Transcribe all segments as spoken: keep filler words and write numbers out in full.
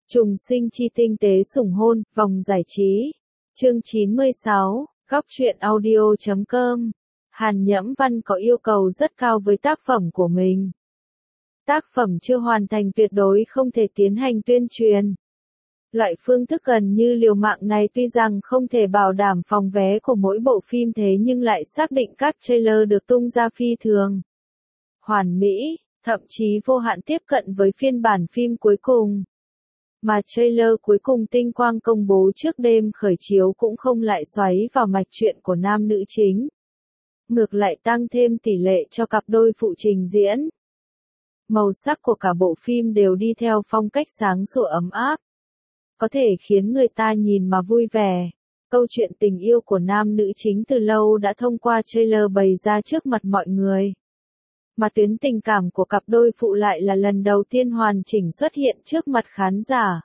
Trùng sinh chi tinh tế sủng hôn, vòng giải trí. Chương chín mươi sáu, góc truyện audio chấm com. Hàn Nhẫm Văn có yêu cầu rất cao với tác phẩm của mình. Tác phẩm chưa hoàn thành tuyệt đối không thể tiến hành tuyên truyền. Loại phương thức gần như liều mạng này tuy rằng không thể bảo đảm phòng vé của mỗi bộ phim thế nhưng lại xác định các trailer được tung ra phi thường hoàn mỹ, thậm chí vô hạn tiếp cận với phiên bản phim cuối cùng. Mà trailer cuối cùng tinh quang công bố trước đêm khởi chiếu cũng không lại xoáy vào mạch truyện của nam nữ chính. Ngược lại tăng thêm tỷ lệ cho cặp đôi phụ trình diễn. Màu sắc của cả bộ phim đều đi theo phong cách sáng sủa ấm áp. Có thể khiến người ta nhìn mà vui vẻ. Câu chuyện tình yêu của nam nữ chính từ lâu đã thông qua trailer bày ra trước mặt mọi người. Mà tuyến tình cảm của cặp đôi phụ lại là lần đầu tiên hoàn chỉnh xuất hiện trước mặt khán giả.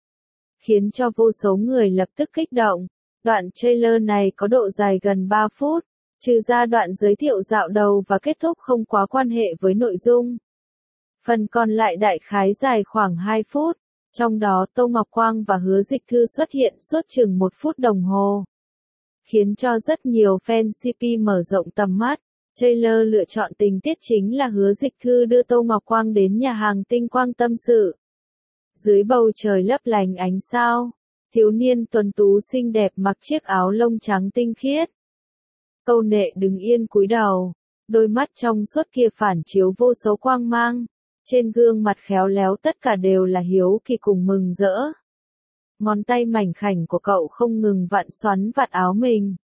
Khiến cho vô số người lập tức kích động. Đoạn trailer này có độ dài gần ba phút, trừ ra đoạn giới thiệu dạo đầu và kết thúc không quá quan hệ với nội dung. Phần còn lại đại khái dài khoảng hai phút, trong đó Tô Ngọc Quang và Hứa Dịch Thư xuất hiện suốt chừng một phút đồng hồ. Khiến cho rất nhiều fan xê pê mở rộng tầm mắt. Trailer lựa chọn tình tiết chính là Hứa Dịch Thư đưa Tô Ngọc Quang đến nhà hàng Tinh Quang tâm sự. Dưới bầu trời lấp lánh ánh sao, thiếu niên tuấn tú xinh đẹp mặc chiếc áo lông trắng tinh khiết. Câu nệ đứng yên cúi đầu, đôi mắt trong suốt kia phản chiếu vô số quang mang, trên gương mặt khéo léo tất cả đều là hiếu kỳ cùng mừng rỡ. Ngón tay mảnh khảnh của cậu không ngừng vặn xoắn vạt áo mình.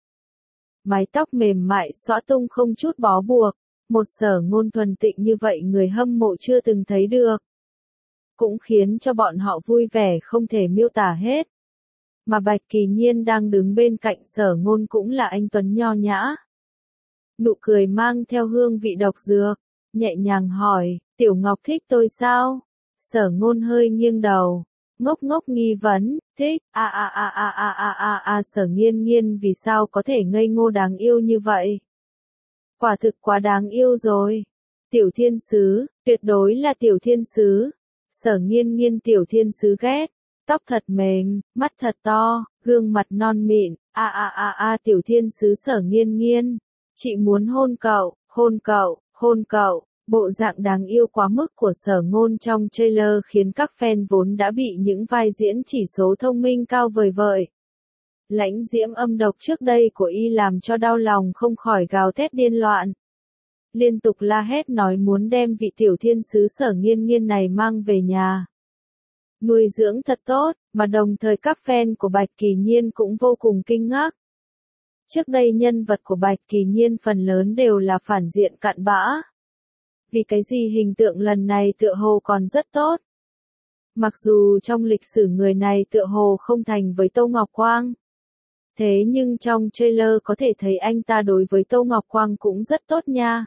Mái tóc mềm mại xõa tung không chút bó buộc, một Sở Ngôn thuần tịnh như vậy người hâm mộ chưa từng thấy được. Cũng khiến cho bọn họ vui vẻ không thể miêu tả hết. Mà Bạch Kỳ Nhiên đang đứng bên cạnh Sở Ngôn cũng là anh tuấn nho nhã. Nụ cười mang theo hương vị độc dược, nhẹ nhàng hỏi, Tiểu Ngọc thích tôi sao? Sở Ngôn hơi nghiêng đầu. Ngốc ngốc nghi vấn, thích, a a a a a a a a Sở Nghiên Nghiên vì sao có thể ngây ngô đáng yêu như vậy? Quả thực quá đáng yêu rồi. Tiểu thiên sứ, tuyệt đối là tiểu thiên sứ. Sở Nghiên Nghiên tiểu thiên sứ ghét, tóc thật mềm, mắt thật to, gương mặt non mịn, a a a a tiểu thiên sứ Sở Nghiên Nghiên. Chị muốn hôn cậu, hôn cậu, hôn cậu. Bộ dạng đáng yêu quá mức của Sở Ngôn trong trailer khiến các fan vốn đã bị những vai diễn chỉ số thông minh cao vời vợi. Lãnh diễm âm độc trước đây của y làm cho đau lòng không khỏi gào thét điên loạn. Liên tục la hét nói muốn đem vị tiểu thiên sứ Sở Nghiên Nghiên này mang về nhà. Nuôi dưỡng thật tốt, mà đồng thời các fan của Bạch Kỳ Nhiên cũng vô cùng kinh ngạc. Trước đây nhân vật của Bạch Kỳ Nhiên phần lớn đều là phản diện cặn bã. Vì cái gì hình tượng lần này tựa hồ còn rất tốt. Mặc dù trong lịch sử người này tựa hồ không thành với Tô Ngọc Quang. Thế nhưng trong trailer có thể thấy anh ta đối với Tô Ngọc Quang cũng rất tốt nha.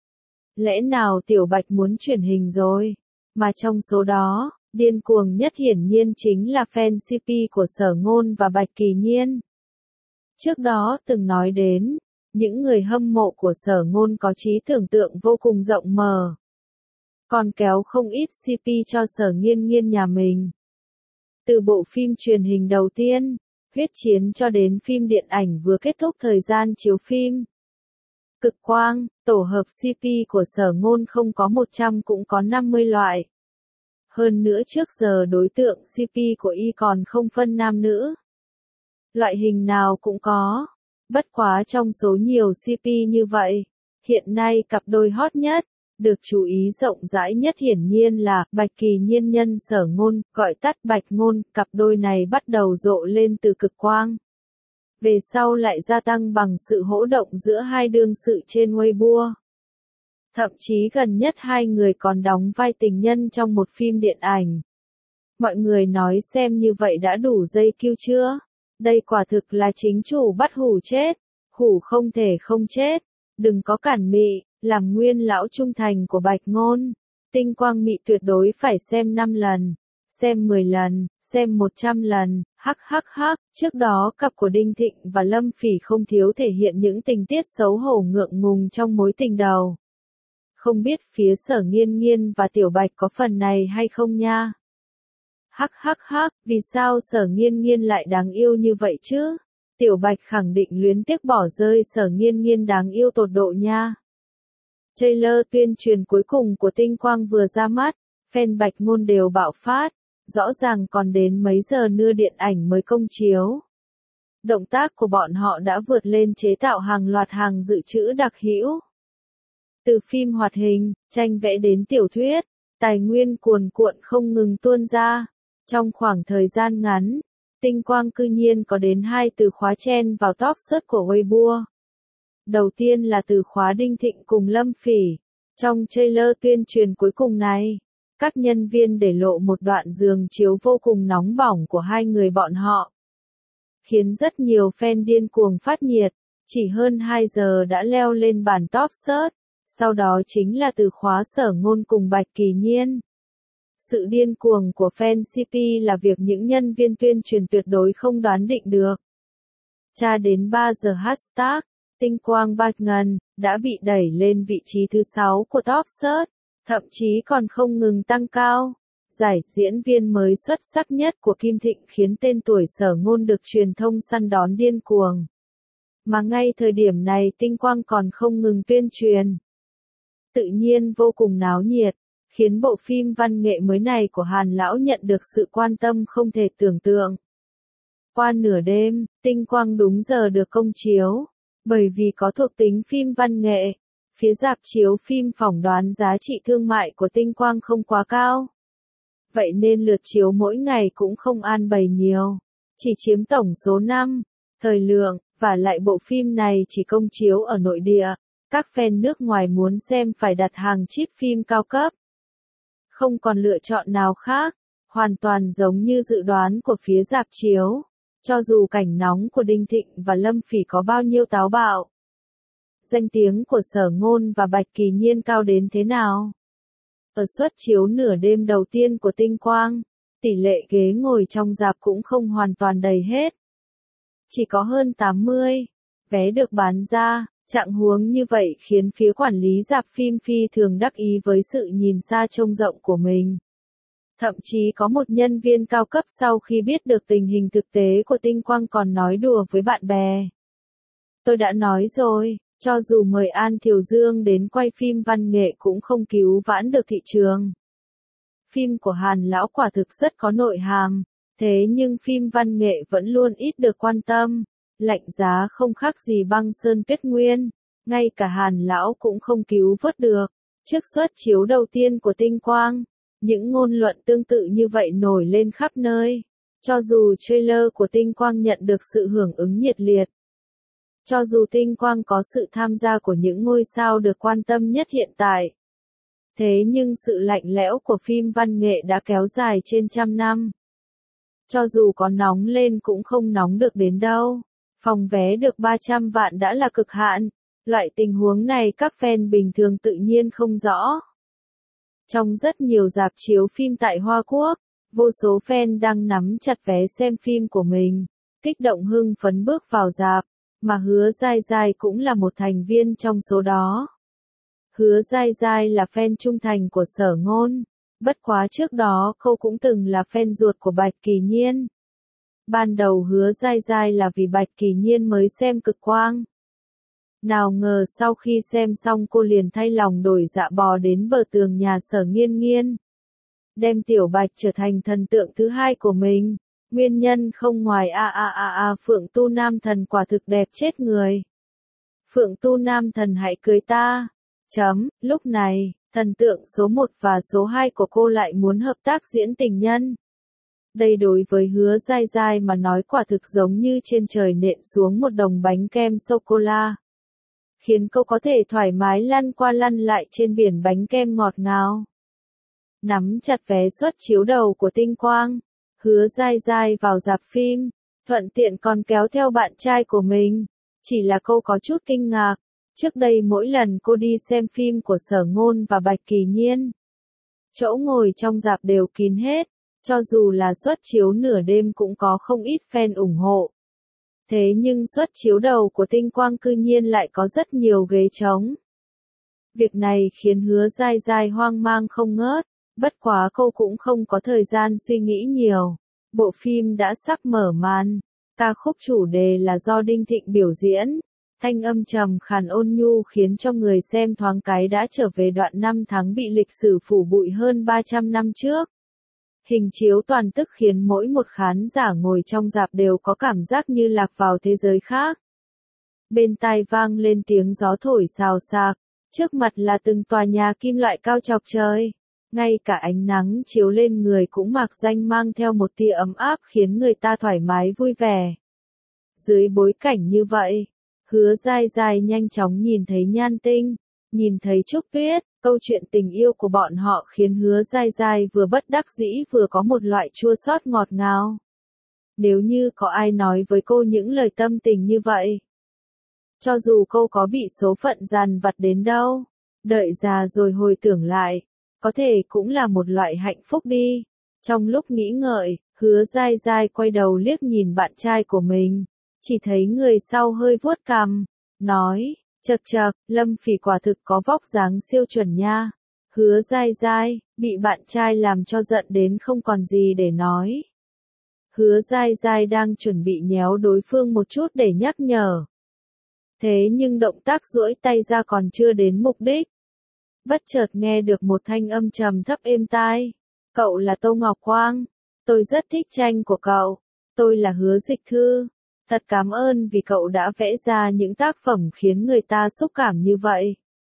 Lẽ nào Tiểu Bạch muốn chuyển hình rồi? Mà trong số đó, điên cuồng nhất hiển nhiên chính là fan xê pê của Sở Ngôn và Bạch Kỳ Nhiên. Trước đó từng nói đến, những người hâm mộ của Sở Ngôn có trí tưởng tượng vô cùng rộng mở. Còn kéo không ít xê pê cho Sở Nghiên Nghiên nhà mình. Từ bộ phim truyền hình đầu tiên, Huyết Chiến cho đến phim điện ảnh vừa kết thúc thời gian chiếu phim. Cực Quang, tổ hợp xê pê của Sở Ngôn không có một trăm cũng có năm mươi loại. Hơn nữa trước giờ đối tượng xê pê của y còn không phân nam nữ. Loại hình nào cũng có. Bất quá trong số nhiều xê pê như vậy, hiện nay cặp đôi hot nhất, được chú ý rộng rãi nhất hiển nhiên là Bạch Kỳ Nhiên nhân Sở Ngôn, gọi tắt Bạch Ngôn, cặp đôi này bắt đầu rộ lên từ Cực Quang. Về sau lại gia tăng bằng sự hỗ động giữa hai đương sự trên Weibo. Thậm chí gần nhất hai người còn đóng vai tình nhân trong một phim điện ảnh. Mọi người nói xem như vậy đã đủ dây kiêu chưa? Đây quả thực là chính chủ bắt hủ chết, hủ không thể không chết, đừng có cản mị, làm nguyên lão trung thành của Bạch Ngôn. Tinh Quang mị tuyệt đối phải xem năm lần, xem mười lần, xem một trăm lần, hắc hắc hắc, trước đó cặp của Đinh Thịnh và Lâm Phỉ không thiếu thể hiện những tình tiết xấu hổ ngượng ngùng trong mối tình đầu. Không biết phía Sở Nghiên Nghiên và Tiểu Bạch có phần này hay không nha? Hắc hắc hắc, vì sao Sở Nghiên Nghiên lại đáng yêu như vậy chứ? Tiểu Bạch khẳng định luyến tiếc bỏ rơi Sở Nghiên Nghiên đáng yêu tột độ nha. Trailer tuyên truyền cuối cùng của Tinh Quang vừa ra mắt, fan Bạch Ngôn đều bạo phát, rõ ràng còn đến mấy giờ nữa điện ảnh mới công chiếu. Động tác của bọn họ đã vượt lên chế tạo hàng loạt hàng dự trữ đặc hữu. Từ phim hoạt hình, tranh vẽ đến tiểu thuyết, tài nguyên cuồn cuộn không ngừng tuôn ra. Trong khoảng thời gian ngắn, Tinh Quang cư nhiên có đến hai từ khóa chen vào top search của Weibo. Đầu tiên là từ khóa Đinh Thịnh cùng Lâm Phỉ. Trong trailer tuyên truyền cuối cùng này, các nhân viên để lộ một đoạn giường chiếu vô cùng nóng bỏng của hai người bọn họ, khiến rất nhiều fan điên cuồng phát nhiệt, chỉ hơn hai giờ đã leo lên bản top search, sau đó chính là từ khóa Sở Ngôn cùng Bạch Kỳ Nhiên. Sự điên cuồng của fan xê pê là việc những nhân viên tuyên truyền tuyệt đối không đoán định được. Tra đến ba giờ hashtag, Tinh Quang Bạch Ngân, đã bị đẩy lên vị trí thứ sáu của top search, thậm chí còn không ngừng tăng cao. Giải diễn viên mới xuất sắc nhất của Kim Thịnh khiến tên tuổi Sở Ngôn được truyền thông săn đón điên cuồng. Mà ngay thời điểm này Tinh Quang còn không ngừng tuyên truyền. Tự nhiên vô cùng náo nhiệt, khiến bộ phim văn nghệ mới này của Hàn Lão nhận được sự quan tâm không thể tưởng tượng. Qua nửa đêm, Tinh Quang đúng giờ được công chiếu, bởi vì có thuộc tính phim văn nghệ, phía rạp chiếu phim phỏng đoán giá trị thương mại của Tinh Quang không quá cao. Vậy nên lượt chiếu mỗi ngày cũng không an bày nhiều, chỉ chiếm tổng số năm, thời lượng, và lại bộ phim này chỉ công chiếu ở nội địa, các fan nước ngoài muốn xem phải đặt hàng chip phim cao cấp. Không còn lựa chọn nào khác, hoàn toàn giống như dự đoán của phía rạp chiếu, cho dù cảnh nóng của Đinh Thịnh và Lâm Phỉ có bao nhiêu táo bạo. Danh tiếng của Sở Ngôn và Bạch Kỳ Nhiên cao đến thế nào? Ở suất chiếu nửa đêm đầu tiên của Tinh Quang, tỷ lệ ghế ngồi trong rạp cũng không hoàn toàn đầy hết. Chỉ có hơn tám mươi vé được bán ra, trạng huống như vậy khiến phía quản lý rạp phim phi thường đắc ý với sự nhìn xa trông rộng của mình. Thậm chí có một nhân viên cao cấp sau khi biết được tình hình thực tế của Tinh Quang còn nói đùa với bạn bè. Tôi đã nói rồi, cho dù mời An Thiều Dương đến quay phim văn nghệ cũng không cứu vãn được thị trường. Phim của Hàn Lão quả thực rất có nội hàm, thế nhưng phim văn nghệ vẫn luôn ít được quan tâm, lạnh giá không khác gì băng sơn tuyết nguyên, ngay cả Hàn Lão cũng không cứu vớt được. Trước suất chiếu đầu tiên của Tinh Quang, những ngôn luận tương tự như vậy nổi lên khắp nơi, cho dù trailer của Tinh Quang nhận được sự hưởng ứng nhiệt liệt. Cho dù Tinh Quang có sự tham gia của những ngôi sao được quan tâm nhất hiện tại. Thế nhưng sự lạnh lẽo của phim văn nghệ đã kéo dài trên trăm năm. Cho dù có nóng lên cũng không nóng được đến đâu. Phòng vé được ba trăm vạn đã là cực hạn. Loại tình huống này các fan bình thường tự nhiên không rõ. Trong rất nhiều rạp chiếu phim tại Hoa Quốc, vô số fan đang nắm chặt vé xem phim của mình, kích động hưng phấn bước vào rạp. Mà Hứa Giai Giai cũng là một thành viên trong số đó. Hứa Giai Giai là fan trung thành của Sở Ngôn, bất quá trước đó cô cũng từng là fan ruột của Bạch Kỳ Nhiên. Ban đầu Hứa Giai Giai là vì Bạch Kỳ Nhiên mới xem Cực Quang. Nào ngờ sau khi xem xong cô liền thay lòng đổi dạ bò đến bờ tường nhà Sở Nghiên Nghiên. Đem Tiểu Bạch trở thành thần tượng thứ hai của mình. Nguyên nhân không ngoài a a a a Phượng Tu Nam Thần quả thực đẹp chết người. Phượng Tu Nam Thần hãy cưới ta. Chấm, lúc này, thần tượng số một và số hai của cô lại muốn hợp tác diễn tình nhân. Đây đối với Hứa Giai Giai mà nói quả thực giống như trên trời nện xuống một đồng bánh kem sô-cô-la. Khiến cô có thể thoải mái lăn qua lăn lại trên biển bánh kem ngọt ngào. Nắm chặt vé suất chiếu đầu của Tinh Quang. Hứa Giai Giai vào rạp phim, thuận tiện còn kéo theo bạn trai của mình. Chỉ là cô có chút kinh ngạc, trước đây mỗi lần cô đi xem phim của Sở Ngôn và Bạch Kỳ Nhiên, chỗ ngồi trong rạp đều kín hết, cho dù là suất chiếu nửa đêm cũng có không ít fan ủng hộ. Thế nhưng suất chiếu đầu của Tinh Quang cư nhiên lại có rất nhiều ghế trống. Việc này khiến Hứa Giai Giai hoang mang không ngớt. Bất quá cô cũng không có thời gian suy nghĩ nhiều. Bộ phim đã sắp mở màn. Ca khúc chủ đề là do Đinh Thịnh biểu diễn. Thanh âm trầm khàn ôn nhu khiến cho người xem thoáng cái đã trở về đoạn năm tháng bị lịch sử phủ bụi hơn ba trăm năm trước. Hình chiếu toàn tức khiến mỗi một khán giả ngồi trong rạp đều có cảm giác như lạc vào thế giới khác. Bên tai vang lên tiếng gió thổi xào xạc, trước mặt là từng tòa nhà kim loại cao chọc trời. Ngay cả ánh nắng chiếu lên người cũng mạc danh mang theo một tia ấm áp khiến người ta thoải mái vui vẻ. Dưới bối cảnh như vậy, Hứa Giai Giai nhanh chóng nhìn thấy Nhan Tinh, nhìn thấy Trúc Tuyết, câu chuyện tình yêu của bọn họ khiến Hứa Giai Giai vừa bất đắc dĩ vừa có một loại chua xót ngọt ngào. Nếu như có ai nói với cô những lời tâm tình như vậy, cho dù cô có bị số phận dằn vặt đến đâu, đợi già rồi hồi tưởng lại, có thể cũng là một loại hạnh phúc đi. Trong lúc nghĩ ngợi, Hứa Giai Giai quay đầu liếc nhìn bạn trai của mình, chỉ thấy người sau hơi vuốt cằm, nói, chậc chậc, Lâm Phỉ quả thực có vóc dáng siêu chuẩn nha. Hứa Giai Giai, bị bạn trai làm cho giận đến không còn gì để nói. Hứa Giai Giai đang chuẩn bị nhéo đối phương một chút để nhắc nhở. Thế nhưng động tác duỗi tay ra còn chưa đến mục đích. Bất chợt nghe được một thanh âm trầm thấp êm tai. Cậu là Tô Ngọc Quang. Tôi rất thích tranh của cậu. Tôi là Hứa Dịch Thư. Thật cảm ơn vì cậu đã vẽ ra những tác phẩm khiến người ta xúc cảm như vậy.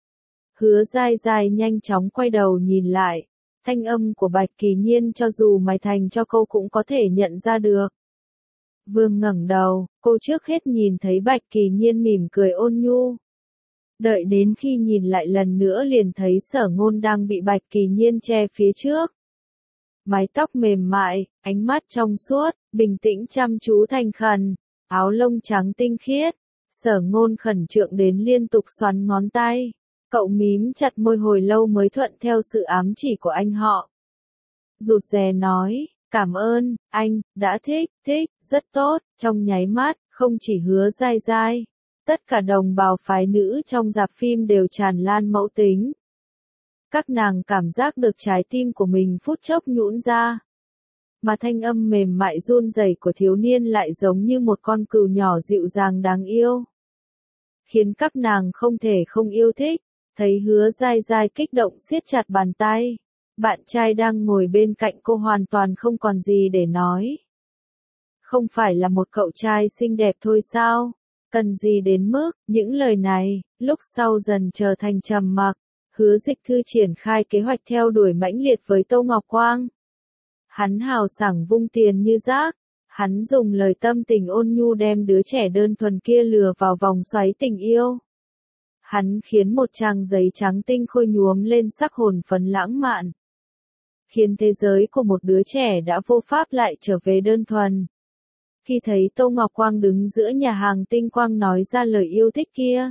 Hứa Giai Giai nhanh chóng quay đầu nhìn lại. Thanh âm của Bạch Kỳ Nhiên cho dù mày thành cho cô cũng có thể nhận ra được. Vương ngẩng đầu, cô trước hết nhìn thấy Bạch Kỳ Nhiên mỉm cười ôn nhu. Đợi đến khi nhìn lại lần nữa liền thấy Sở Ngôn đang bị Bạch Kỳ Nhiên che phía trước. Mái tóc mềm mại, ánh mắt trong suốt, bình tĩnh chăm chú thành khẩn, áo lông trắng tinh khiết. Sở Ngôn khẩn trương đến liên tục xoắn ngón tay. Cậu mím chặt môi hồi lâu mới thuận theo sự ám chỉ của anh họ. Rụt rè nói, cảm ơn, anh, đã thích, thích, rất tốt, trong nháy mắt, không chỉ Hứa Giai Giai. Tất cả đồng bào phái nữ trong rạp phim đều tràn lan mẫu tính. Các nàng cảm giác được trái tim của mình phút chốc nhũn ra. Mà thanh âm mềm mại run rẩy của thiếu niên lại giống như một con cừu nhỏ dịu dàng đáng yêu. Khiến các nàng không thể không yêu thích. Thấy Hứa Giai Giai kích động siết chặt bàn tay. Bạn trai đang ngồi bên cạnh cô hoàn toàn không còn gì để nói. Không phải là một cậu trai xinh đẹp thôi sao? Cần gì đến mức, những lời này, lúc sau dần trở thành trầm mặc. Hứa Dịch Thư triển khai kế hoạch theo đuổi mãnh liệt với Tô Ngọc Quang. Hắn hào sảng vung tiền như rác. Hắn dùng lời tâm tình ôn nhu đem đứa trẻ đơn thuần kia lừa vào vòng xoáy tình yêu. Hắn khiến một trang giấy trắng tinh khôi nhuốm lên sắc hồn phấn lãng mạn. Khiến thế giới của một đứa trẻ đã vô pháp lại trở về đơn thuần. Khi thấy Tô Ngọc Quang đứng giữa nhà hàng tinh quang nói ra lời yêu thích kia.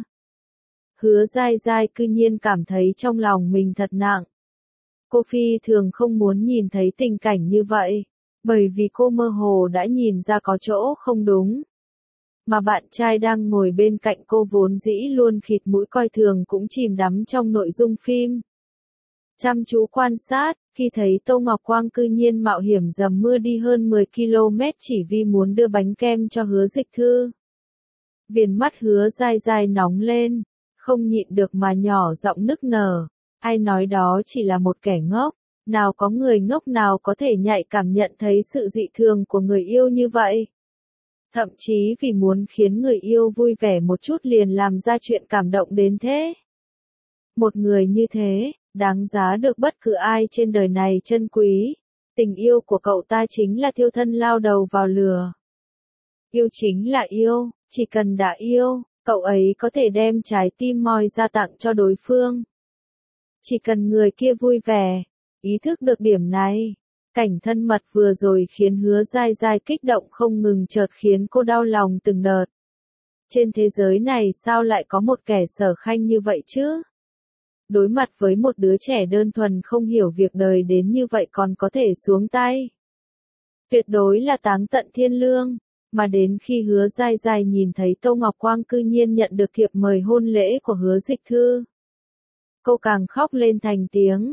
Hứa Giai Giai cư nhiên cảm thấy trong lòng mình thật nặng. Cô phi thường không muốn nhìn thấy tình cảnh như vậy. Bởi vì cô mơ hồ đã nhìn ra có chỗ không đúng. Mà bạn trai đang ngồi bên cạnh cô vốn dĩ luôn khịt mũi coi thường cũng chìm đắm trong nội dung phim. Chăm chú quan sát, khi thấy Tô Ngọc Quang cư nhiên mạo hiểm dầm mưa đi hơn mười ki lô mét chỉ vì muốn đưa bánh kem cho Hứa Dịch Thư. Viền mắt Hứa Giai Giai nóng lên, không nhịn được mà nhỏ giọng nức nở. Ai nói đó chỉ là một kẻ ngốc, nào có người ngốc nào có thể nhạy cảm nhận thấy sự dị thường của người yêu như vậy. Thậm chí vì muốn khiến người yêu vui vẻ một chút liền làm ra chuyện cảm động đến thế. Một người như thế, đáng giá được bất cứ ai trên đời này trân quý. Tình yêu của cậu ta chính là thiêu thân lao đầu vào lửa. Yêu chính là yêu, chỉ cần đã yêu, cậu ấy có thể đem trái tim moi ra tặng cho đối phương. Chỉ cần người kia vui vẻ, ý thức được điểm này. Cảnh thân mật vừa rồi khiến Hứa Giai Giai kích động không ngừng chợt khiến cô đau lòng từng đợt. Trên thế giới này sao lại có một kẻ sở khanh như vậy chứ? Đối mặt với một đứa trẻ đơn thuần không hiểu việc đời đến như vậy còn có thể xuống tay. Tuyệt đối là táng tận thiên lương. Mà đến khi Hứa Giai Giai nhìn thấy Tô Ngọc Quang cư nhiên nhận được thiệp mời hôn lễ của Hứa Dịch Thư. Cô càng khóc lên thành tiếng.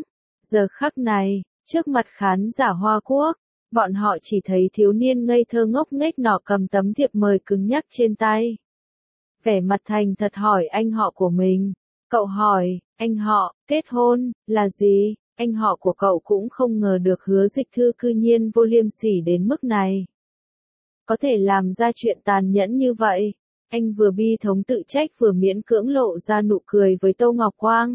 Giờ khắc này, trước mặt khán giả Hoa Quốc, bọn họ chỉ thấy thiếu niên ngây thơ ngốc nghếch nọ cầm tấm thiệp mời cứng nhắc trên tay. Vẻ mặt thành thật hỏi anh họ của mình. Cậu hỏi, anh họ, kết hôn, là gì? Anh họ của cậu cũng không ngờ được Hứa Dịch Thư cư nhiên vô liêm sỉ đến mức này. Có thể làm ra chuyện tàn nhẫn như vậy. Anh vừa bi thống tự trách vừa miễn cưỡng lộ ra nụ cười với Tô Ngọc Quang.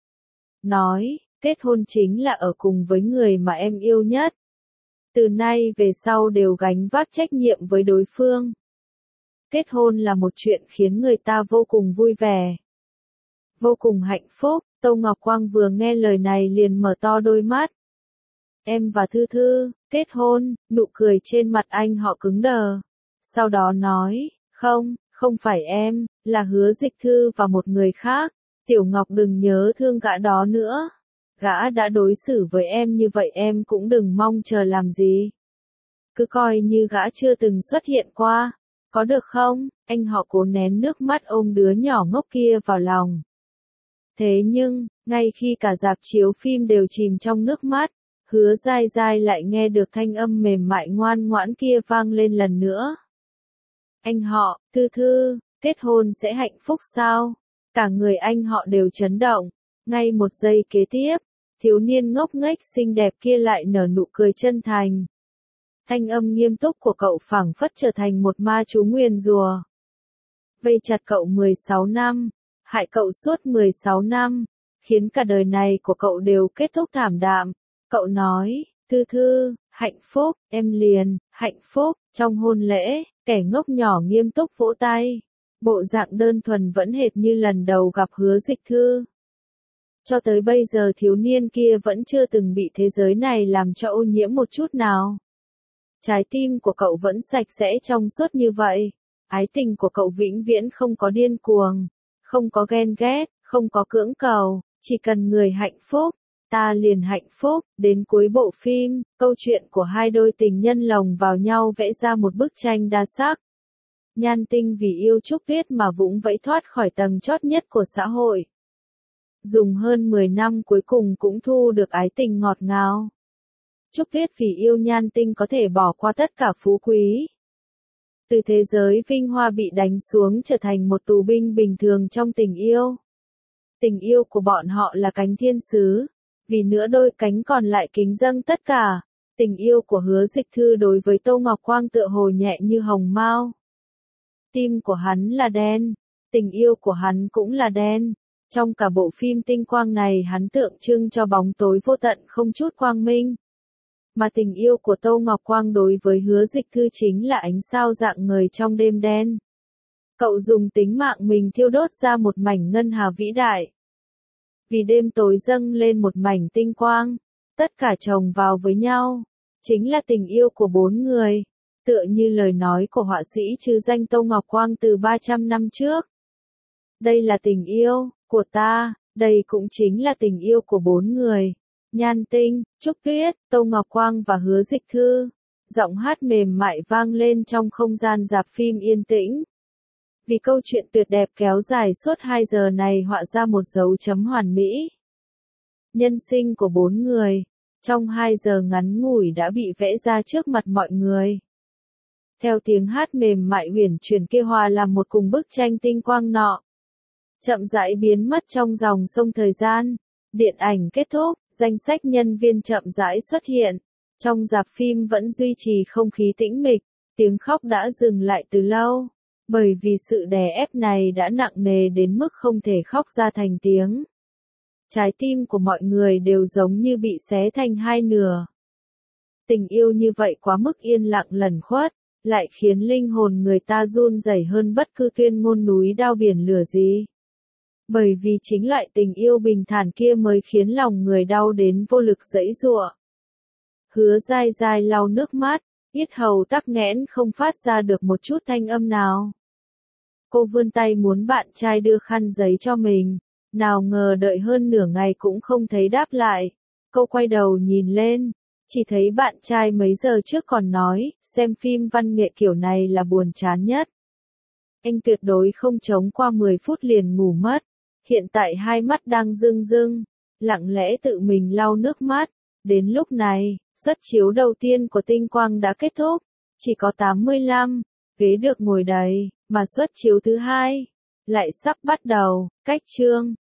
Nói, kết hôn chính là ở cùng với người mà em yêu nhất. Từ nay về sau đều gánh vác trách nhiệm với đối phương. Kết hôn là một chuyện khiến người ta vô cùng vui vẻ. Vô cùng hạnh phúc, Tô Ngọc Quang vừa nghe lời này liền mở to đôi mắt. Em và Thư Thư, kết hôn, nụ cười trên mặt anh họ cứng đờ. Sau đó nói, không, không phải em, là Hứa Dịch Thư và một người khác. Tiểu Ngọc đừng nhớ thương gã đó nữa. Gã đã đối xử với em như vậy em cũng đừng mong chờ làm gì. Cứ coi như gã chưa từng xuất hiện qua. Có được không? Anh họ cố nén nước mắt ôm đứa nhỏ ngốc kia vào lòng. Thế nhưng, ngay khi cả rạp chiếu phim đều chìm trong nước mắt, Hứa Giai Giai lại nghe được thanh âm mềm mại ngoan ngoãn kia vang lên lần nữa. Anh họ, Thư Thư, kết hôn sẽ hạnh phúc sao? Cả người anh họ đều chấn động. Ngay một giây kế tiếp, thiếu niên ngốc nghếch xinh đẹp kia lại nở nụ cười chân thành. Thanh âm nghiêm túc của cậu phảng phất trở thành một ma chú nguyền rủa. Vây chặt cậu mười sáu năm, hại cậu suốt mười sáu năm, khiến cả đời này của cậu đều kết thúc thảm đạm. Cậu nói, Thư Thư, hạnh phúc, em liền, hạnh phúc, trong hôn lễ, kẻ ngốc nhỏ nghiêm túc vỗ tay. Bộ dạng đơn thuần vẫn hệt như lần đầu gặp Hứa Dịch Thư. Cho tới bây giờ thiếu niên kia vẫn chưa từng bị thế giới này làm cho ô nhiễm một chút nào. Trái tim của cậu vẫn sạch sẽ trong suốt như vậy. Ái tình của cậu vĩnh viễn không có điên cuồng, không có ghen ghét, không có cưỡng cầu, chỉ cần người hạnh phúc, ta liền hạnh phúc. Đến cuối bộ phim, câu chuyện của hai đôi tình nhân lồng vào nhau vẽ ra một bức tranh đa sắc. Nhan Tinh vì yêu Trúc Tuyết mà vũng vẫy thoát khỏi tầng chót nhất của xã hội. Dùng hơn mười năm cuối cùng cũng thu được ái tình ngọt ngào. Trúc Tuyết vì yêu Nhan Tinh có thể bỏ qua tất cả phú quý. Từ thế giới vinh hoa bị đánh xuống trở thành một tù binh bình thường trong tình yêu. Tình yêu của bọn họ là cánh thiên sứ, vì nửa đôi cánh còn lại kính dâng tất cả. Tình yêu của Hứa Dịch Thư đối với Tô Ngọc Quang tựa hồ nhẹ như hồng mao. Tim của hắn là đen, tình yêu của hắn cũng là đen. Trong cả bộ phim tinh quang này hắn tượng trưng cho bóng tối vô tận không chút quang minh. Mà tình yêu của Tô Ngọc Quang đối với Hứa Dịch Thư chính là ánh sao rạng ngời trong đêm đen. Cậu dùng tính mạng mình thiêu đốt ra một mảnh ngân hà vĩ đại. Vì đêm tối dâng lên một mảnh tinh quang, tất cả chồng vào với nhau, chính là tình yêu của bốn người. Tựa như lời nói của họa sĩ trừ danh Tô Ngọc Quang từ ba trăm năm trước. Đây là tình yêu của ta, đây cũng chính là tình yêu của bốn người. Nhan Tinh, Trúc Tuyết, Tô Ngọc Quang và Hứa Dịch Thư. Giọng hát mềm mại vang lên trong không gian rạp phim yên tĩnh. Vì câu chuyện tuyệt đẹp kéo dài suốt hai giờ này họa ra một dấu chấm hoàn mỹ. Nhân sinh của bốn người, trong hai giờ ngắn ngủi đã bị vẽ ra trước mặt mọi người. Theo tiếng hát mềm mại uyển chuyển kia hòa làm một cùng bức tranh tinh quang nọ. Chậm rãi biến mất trong dòng sông thời gian. Điện ảnh kết thúc, danh sách nhân viên chậm rãi xuất hiện. Trong rạp phim vẫn duy trì không khí tĩnh mịch, tiếng khóc đã dừng lại từ lâu. Bởi vì sự đè ép này đã nặng nề đến mức không thể khóc ra thành tiếng. Trái tim của mọi người đều giống như bị xé thành hai nửa. Tình yêu như vậy quá mức yên lặng lẩn khuất, lại khiến linh hồn người ta run rẩy hơn bất cứ tuyên ngôn núi đao biển lửa gì. Bởi vì chính loại tình yêu bình thản kia mới khiến lòng người đau đến vô lực giãy giụa. Hứa Giai Giai lau nước mắt, yết hầu tắc nghẽn không phát ra được một chút thanh âm nào. Cô vươn tay muốn bạn trai đưa khăn giấy cho mình, nào ngờ đợi hơn nửa ngày cũng không thấy đáp lại. Cô quay đầu nhìn lên, chỉ thấy bạn trai mấy giờ trước còn nói, xem phim văn nghệ kiểu này là buồn chán nhất. Anh tuyệt đối không chống qua mười phút liền ngủ mất, hiện tại hai mắt đang rưng rưng, lặng lẽ tự mình lau nước mắt. Đến lúc này, suất chiếu đầu tiên của Tinh Quang đã kết thúc, chỉ có tám mươi lăm ghế được ngồi đầy, mà suất chiếu thứ hai lại sắp bắt đầu. Cách chương